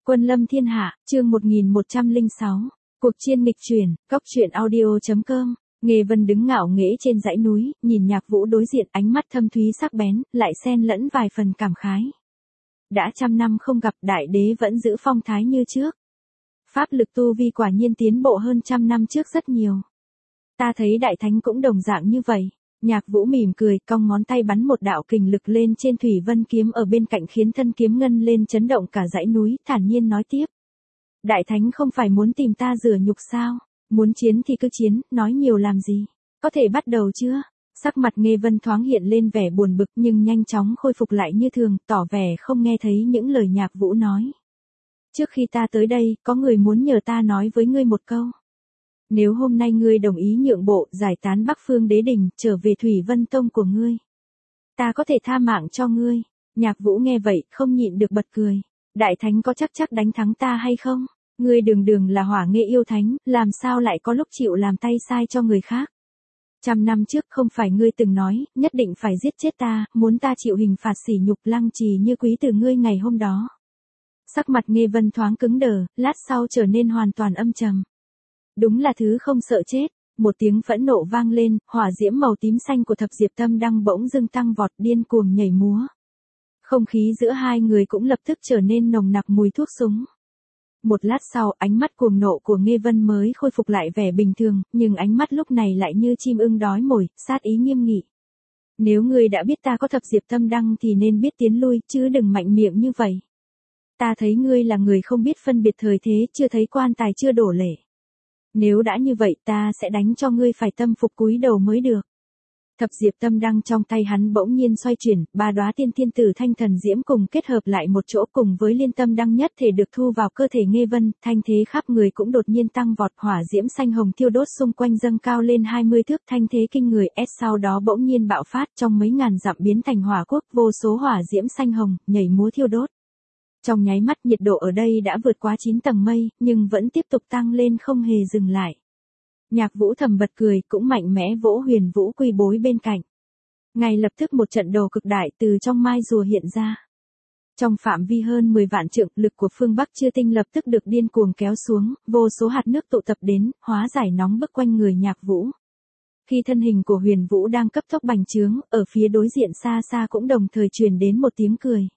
Quân lâm thiên hạ, chương 1106. Cuộc chiến nghịch chuyển, Cóc truyện audio.com. Nghê Vân đứng ngạo nghễ trên dãy núi, nhìn Nhạc Vũ đối diện, ánh mắt thâm thúy sắc bén, lại xen lẫn vài phần cảm khái. Đã 100 năm không gặp, đại đế vẫn giữ phong thái như trước. Pháp lực tu vi quả nhiên tiến bộ hơn 100 năm trước rất nhiều. Ta thấy đại thánh cũng đồng dạng như vậy. Nhạc Vũ mỉm cười, cong ngón tay bắn một đạo kình lực lên trên thủy vân kiếm ở bên cạnh, khiến thân kiếm ngân lên chấn động cả dãy núi, thản nhiên nói tiếp. Đại thánh không phải muốn tìm ta rửa nhục sao? Muốn chiến thì cứ chiến, nói nhiều làm gì? Có thể bắt đầu chưa? Sắc mặt Nghê Vân thoáng hiện lên vẻ buồn bực, nhưng nhanh chóng khôi phục lại như thường, tỏ vẻ không nghe thấy những lời Nhạc Vũ nói. Trước khi ta tới đây, có người muốn nhờ ta nói với ngươi một câu. Nếu hôm nay ngươi đồng ý nhượng bộ, giải tán Bắc Phương Đế Đình, trở về Thủy Vân Tông của ngươi, ta có thể tha mạng cho ngươi. Nhạc Vũ nghe vậy, không nhịn được bật cười. Đại thánh có chắc đánh thắng ta hay không? Ngươi đường là Hỏa Nghê yêu thánh, làm sao lại có lúc chịu làm tay sai cho người khác? 100 năm trước không phải ngươi từng nói, nhất định phải giết chết ta, muốn ta chịu hình phạt sỉ nhục lăng trì như quý từ ngươi ngày hôm đó. Sắc mặt Nghê Vân thoáng cứng đờ, lát sau trở nên hoàn toàn âm trầm. Đúng là thứ không sợ chết. Một tiếng phẫn nộ vang lên, hỏa diễm màu tím xanh của Thập Diệp Tâm Đăng bỗng dưng tăng vọt, điên cuồng nhảy múa. Không khí giữa hai người cũng lập tức trở nên nồng nặc mùi thuốc súng. Một lát sau, ánh mắt cuồng nộ của Nghê Vân mới khôi phục lại vẻ bình thường, nhưng ánh mắt lúc này lại như chim ưng đói mồi, sát ý nghiêm nghị. Nếu ngươi đã biết ta có Thập Diệp Tâm Đăng thì nên biết tiến lui, chứ đừng mạnh miệng như vậy. Ta thấy ngươi là người không biết phân biệt thời thế, chưa thấy quan tài chưa đổ lệ. Nếu đã như vậy ta sẽ đánh cho ngươi phải tâm phục cúi đầu mới được. Thập Diệp Tâm Đăng trong tay hắn bỗng nhiên xoay chuyển, 3 đóa tiên thiên tử thanh thần diễm cùng kết hợp lại một chỗ, cùng với liên tâm đăng nhất thể được thu vào cơ thể Nghê Vân, thanh thế khắp người cũng đột nhiên tăng vọt, hỏa diễm xanh hồng thiêu đốt xung quanh dâng cao lên 20 thước, thanh thế kinh người, sau đó bỗng nhiên bạo phát, trong mấy ngàn dặm biến thành hỏa quốc, vô số hỏa diễm xanh hồng nhảy múa thiêu đốt. Trong nháy mắt nhiệt độ ở đây đã vượt quá 9 tầng mây, nhưng vẫn tiếp tục tăng lên không hề dừng lại. Nhạc Vũ thầm bật cười, cũng mạnh mẽ vỗ Huyền Vũ Quy bối bên cạnh. Ngay lập tức một trận đồ cực đại từ trong mai rùa hiện ra. Trong phạm vi hơn 10 vạn trượng, lực của phương Bắc Chư Tinh lập tức được điên cuồng kéo xuống, vô số hạt nước tụ tập đến, hóa giải nóng bức quanh người Nhạc Vũ. Khi thân hình của Huyền Vũ đang cấp tốc bành trướng, ở phía đối diện xa xa cũng đồng thời truyền đến một tiếng cười.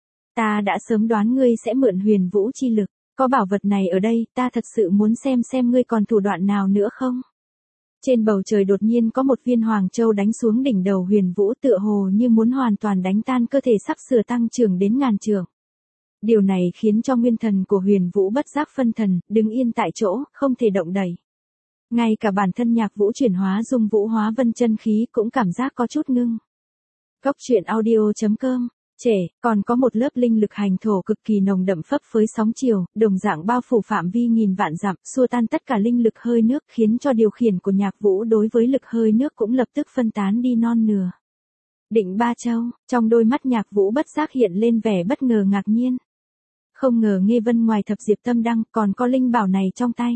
Ta đã sớm đoán ngươi sẽ mượn Huyền Vũ chi lực. Có bảo vật này ở đây, ta thật sự muốn xem ngươi còn thủ đoạn nào nữa không? Trên bầu trời đột nhiên có một viên Hoàng Châu đánh xuống đỉnh đầu Huyền Vũ, tựa hồ như muốn hoàn toàn đánh tan cơ thể sắp sửa tăng trưởng đến ngàn trượng. Điều này khiến cho nguyên thần của Huyền Vũ bất giác phân thần, đứng yên tại chỗ, không thể động đậy. Ngay cả bản thân Nhạc Vũ chuyển hóa dung vũ hóa vân chân khí cũng cảm giác có chút ngưng. Cóc truyện audio.com. Còn có một lớp linh lực hành thổ cực kỳ nồng đậm phấp phới sóng chiều, đồng dạng bao phủ phạm vi nghìn vạn dặm, xua tan tất cả linh lực hơi nước, khiến cho điều khiển của Nhạc Vũ đối với lực hơi nước cũng lập tức phân tán đi non nửa. Định Ba Châu, trong đôi mắt Nhạc Vũ bất giác hiện lên vẻ bất ngờ ngạc nhiên. Không ngờ Nghê Vân ngoài Thập Diệp Tâm Đăng còn có linh bảo này trong tay.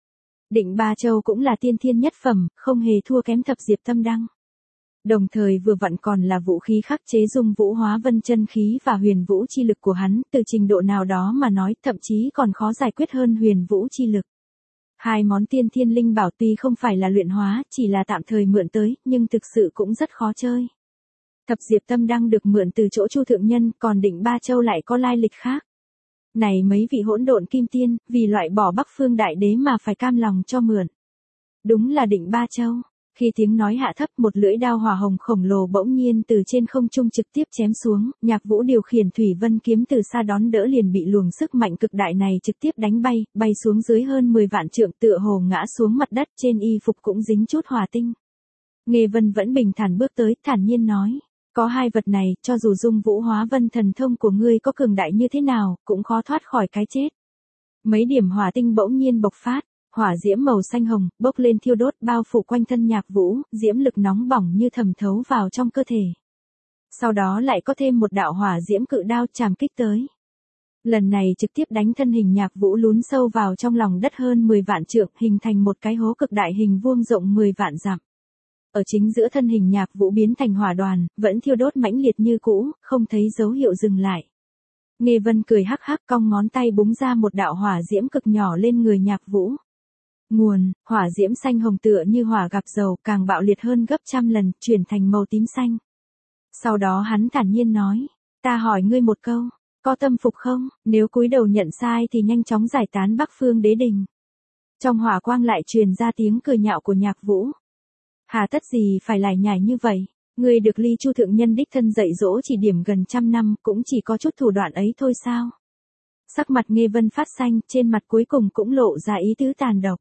Định Ba Châu cũng là tiên thiên nhất phẩm, không hề thua kém Thập Diệp Tâm Đăng. Đồng thời vừa vặn còn là vũ khí khắc chế dung vũ hóa vân chân khí và huyền vũ chi lực của hắn, từ trình độ nào đó mà nói, thậm chí còn khó giải quyết hơn huyền vũ chi lực. Hai món tiên thiên linh bảo tuy không phải là luyện hóa, chỉ là tạm thời mượn tới, nhưng thực sự cũng rất khó chơi. Thập Diệp Tâm Đăng được mượn từ chỗ Chu Thượng Nhân, còn Định Ba Châu lại có lai lịch khác. Này mấy vị hỗn độn kim tiên, vì loại bỏ Bắc Phương Đại Đế mà phải cam lòng cho mượn. Đúng là Định Ba Châu. Khi tiếng nói hạ thấp, một lưỡi đao hỏa hồng khổng lồ bỗng nhiên từ trên không trung trực tiếp chém xuống, Nhạc Vũ điều khiển thủy vân kiếm từ xa đón đỡ, liền bị luồng sức mạnh cực đại này trực tiếp đánh bay xuống dưới hơn 10 vạn trượng, tựa hồ ngã xuống mặt đất, trên y phục cũng dính chút hỏa tinh. Nghê Vân vẫn bình thản bước tới, thản nhiên nói, có hai vật này, cho dù dung vũ hóa vân thần thông của ngươi có cường đại như thế nào, cũng khó thoát khỏi cái chết. Mấy điểm hỏa tinh bỗng nhiên bộc phát. Hỏa diễm màu xanh hồng, bốc lên thiêu đốt, bao phủ quanh thân Nhạc Vũ, diễm lực nóng bỏng như thẩm thấu vào trong cơ thể. Sau đó lại có thêm một đạo hỏa diễm cự đao chạm kích tới. Lần này trực tiếp đánh thân hình Nhạc Vũ lún sâu vào trong lòng đất hơn 10 vạn trượng, hình thành một cái hố cực đại hình vuông rộng 10 vạn dặm. Ở chính giữa thân hình Nhạc Vũ biến thành hỏa đoàn, vẫn thiêu đốt mãnh liệt như cũ, không thấy dấu hiệu dừng lại. Nghê Vân cười hắc hắc cong ngón tay búng ra một đạo hỏa diễm cực nhỏ lên người Nhạc Vũ. Nguồn, hỏa diễm xanh hồng tựa như hỏa gặp dầu, càng bạo liệt hơn gấp trăm lần, chuyển thành màu tím xanh. Sau đó hắn thản nhiên nói, ta hỏi ngươi một câu, có tâm phục không, nếu cúi đầu nhận sai thì nhanh chóng giải tán Bắc Phương Đế Đình. Trong hỏa quang lại truyền ra tiếng cười nhạo của Nhạc Vũ. Hà tất gì phải lải nhải như vậy, ngươi được Ly Chu thượng nhân đích thân dạy dỗ chỉ điểm gần trăm năm, cũng chỉ có chút thủ đoạn ấy thôi sao? Sắc mặt Nghê Vân phát xanh, trên mặt cuối cùng cũng lộ ra ý tứ tàn độc.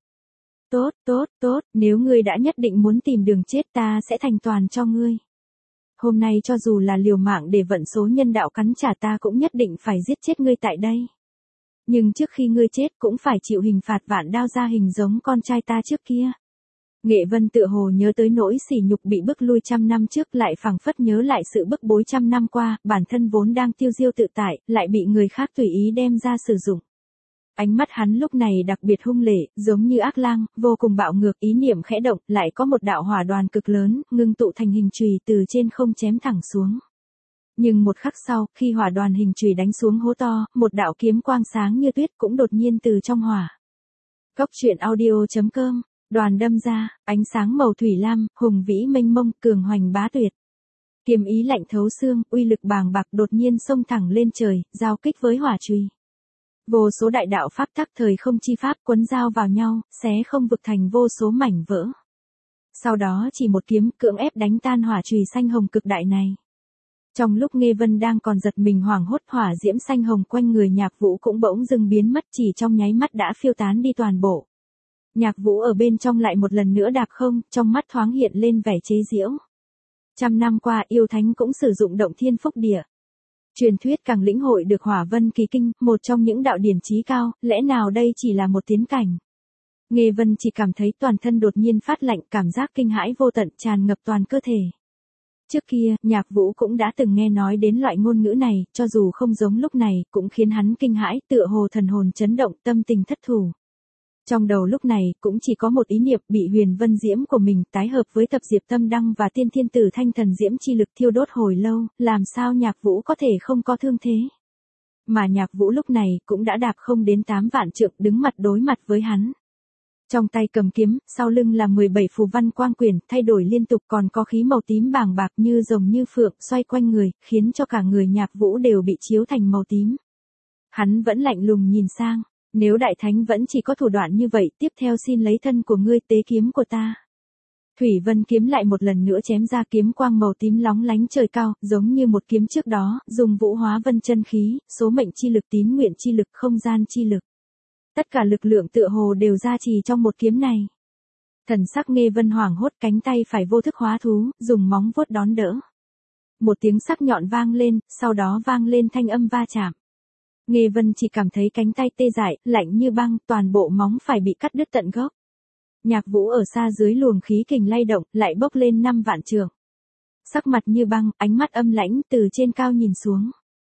Tốt, nếu ngươi đã nhất định muốn tìm đường chết ta sẽ thành toàn cho ngươi. Hôm nay cho dù là liều mạng để vận số nhân đạo cắn trả ta cũng nhất định phải giết chết ngươi tại đây. Nhưng trước khi ngươi chết cũng phải chịu hình phạt vạn đao ra hình giống con trai ta trước kia. Nghệ Vân tựa hồ nhớ tới nỗi sỉ nhục bị bức lui trăm năm trước, lại phảng phất nhớ lại sự bức bối trăm năm qua, bản thân vốn đang tiêu diêu tự tại, lại bị người khác tùy ý đem ra sử dụng. Ánh mắt hắn lúc này đặc biệt hung lệ, giống như ác lang, vô cùng bạo ngược, ý niệm khẽ động, lại có một đạo hỏa đoàn cực lớn, ngưng tụ thành hình chùy từ trên không chém thẳng xuống. Nhưng một khắc sau, khi hỏa đoàn hình chùy đánh xuống hố to, một đạo kiếm quang sáng như tuyết cũng đột nhiên từ trong hỏa. Góc truyện audio.com, đoàn đâm ra, ánh sáng màu thủy lam, hùng vĩ mênh mông, cường hoành bá tuyệt. Kiếm ý lạnh thấu xương, uy lực bàng bạc đột nhiên xông thẳng lên trời, giao kích với hỏa chùy. Vô số đại đạo pháp tắc thời không chi pháp quấn giao vào nhau, xé không vực thành vô số mảnh vỡ. Sau đó chỉ một kiếm cưỡng ép đánh tan hỏa chùy xanh hồng cực đại này. Trong lúc Nghê Vân đang còn giật mình hoảng hốt, hỏa diễm xanh hồng quanh người Nhạc Vũ cũng bỗng dưng biến mất, chỉ trong nháy mắt đã phiêu tán đi toàn bộ. Nhạc Vũ ở bên trong lại một lần nữa đạp không, trong mắt thoáng hiện lên vẻ chế giễu. Trăm năm qua yêu thánh cũng sử dụng động thiên phúc địa. Truyền thuyết càng lĩnh hội được hỏa vân kỳ kinh, một trong những đạo điển chí cao, lẽ nào đây chỉ là một tiến cảnh. Nghê Vân chỉ cảm thấy toàn thân đột nhiên phát lạnh, cảm giác kinh hãi vô tận tràn ngập toàn cơ thể. Trước kia, Nhạc Vũ cũng đã từng nghe nói đến loại ngôn ngữ này, cho dù không giống lúc này, cũng khiến hắn kinh hãi, tựa hồ thần hồn chấn động, tâm tình thất thủ. Trong đầu lúc này, cũng chỉ có một ý niệm, bị huyền vân diễm của mình tái hợp với thập diệp tâm đăng và tiên thiên tử thanh thần diễm chi lực thiêu đốt hồi lâu, làm sao Nhạc Vũ có thể không có thương thế. Mà Nhạc Vũ lúc này cũng đã đạp không đến 8 vạn trượng, đứng mặt đối mặt với hắn. Trong tay cầm kiếm, sau lưng là 17 phù văn quang quyển, thay đổi liên tục, còn có khí màu tím bàng bạc như rồng như phượng xoay quanh người, khiến cho cả người Nhạc Vũ đều bị chiếu thành màu tím. Hắn vẫn lạnh lùng nhìn sang. Nếu đại thánh vẫn chỉ có thủ đoạn như vậy, tiếp theo xin lấy thân của ngươi tế kiếm của ta. Thủy Vân kiếm lại một lần nữa chém ra, kiếm quang màu tím lóng lánh trời cao, giống như một kiếm trước đó, dùng vũ hóa vân chân khí, số mệnh chi lực, tín nguyện chi lực, không gian chi lực. Tất cả lực lượng tựa hồ đều ra trì trong một kiếm này. Thần sắc Nghê Vân hoảng hốt, cánh tay phải vô thức hóa thú, dùng móng vuốt đón đỡ. Một tiếng sắc nhọn vang lên, sau đó vang lên thanh âm va chạm. Nghê Vân chỉ cảm thấy cánh tay tê dại, lạnh như băng, toàn bộ móng phải bị cắt đứt tận gốc. Nhạc Vũ ở xa dưới luồng khí kình lay động, lại bốc lên 5 vạn trượng. Sắc mặt như băng, ánh mắt âm lãnh, từ trên cao nhìn xuống.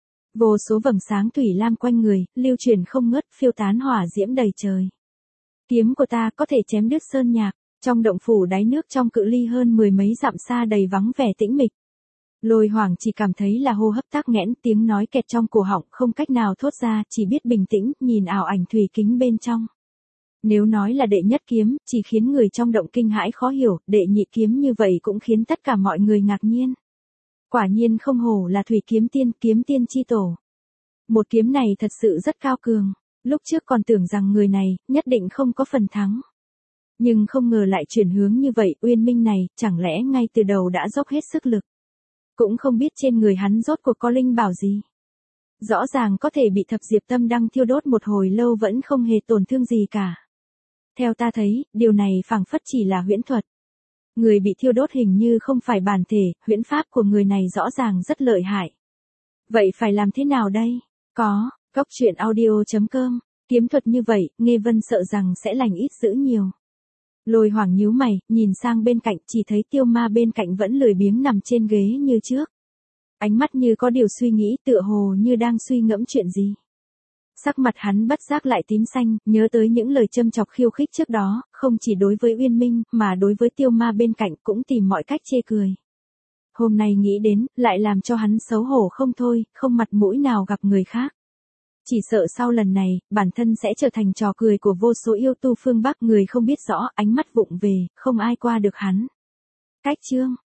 Vô số vầng sáng thủy lam quanh người, lưu truyền không ngớt, phiêu tán hỏa diễm đầy trời. Kiếm của ta có thể chém đứt sơn nhạc, trong động phủ đáy nước trong cự ly hơn 10 mấy dặm xa đầy vắng vẻ tĩnh mịch. Lôi Hoàng chỉ cảm thấy là hô hấp tắc nghẽn, tiếng nói kẹt trong cổ họng, không cách nào thốt ra, chỉ biết bình tĩnh, nhìn ảo ảnh thủy kính bên trong. Nếu nói là đệ nhất kiếm, chỉ khiến người trong động kinh hãi khó hiểu, đệ nhị kiếm như vậy cũng khiến tất cả mọi người ngạc nhiên. Quả nhiên không hổ là thủy kiếm tiên chi tổ. Một kiếm này thật sự rất cao cường, lúc trước còn tưởng rằng người này, nhất định không có phần thắng. Nhưng không ngờ lại chuyển hướng như vậy, uyên minh này, chẳng lẽ ngay từ đầu đã dốc hết sức lực. Cũng không biết trên người hắn rốt cuộc có linh bảo gì. Rõ ràng có thể bị thập diệp tâm đăng thiêu đốt một hồi lâu vẫn không hề tổn thương gì cả. Theo ta thấy, điều này phảng phất chỉ là huyễn thuật. Người bị thiêu đốt hình như không phải bản thể, huyễn pháp của người này rõ ràng rất lợi hại. Vậy phải làm thế nào đây? Góc truyện audio.com, kiếm thuật như vậy, Nghê Vân sợ rằng sẽ lành ít dữ nhiều. Lôi Hoàng nhíu mày, nhìn sang bên cạnh, chỉ thấy Tiêu Ma bên cạnh vẫn lười biếng nằm trên ghế như trước. Ánh mắt như có điều suy nghĩ, tựa hồ như đang suy ngẫm chuyện gì. Sắc mặt hắn bất giác lại tím xanh, nhớ tới những lời châm chọc khiêu khích trước đó, không chỉ đối với Uyên Minh, mà đối với Tiêu Ma bên cạnh cũng tìm mọi cách chê cười. Hôm nay nghĩ đến, lại làm cho hắn xấu hổ không thôi, không mặt mũi nào gặp người khác. Chỉ sợ sau lần này, bản thân sẽ trở thành trò cười của vô số yêu tu phương Bắc, người không biết rõ, ánh mắt vụng về, không ai qua được hắn. Cách chương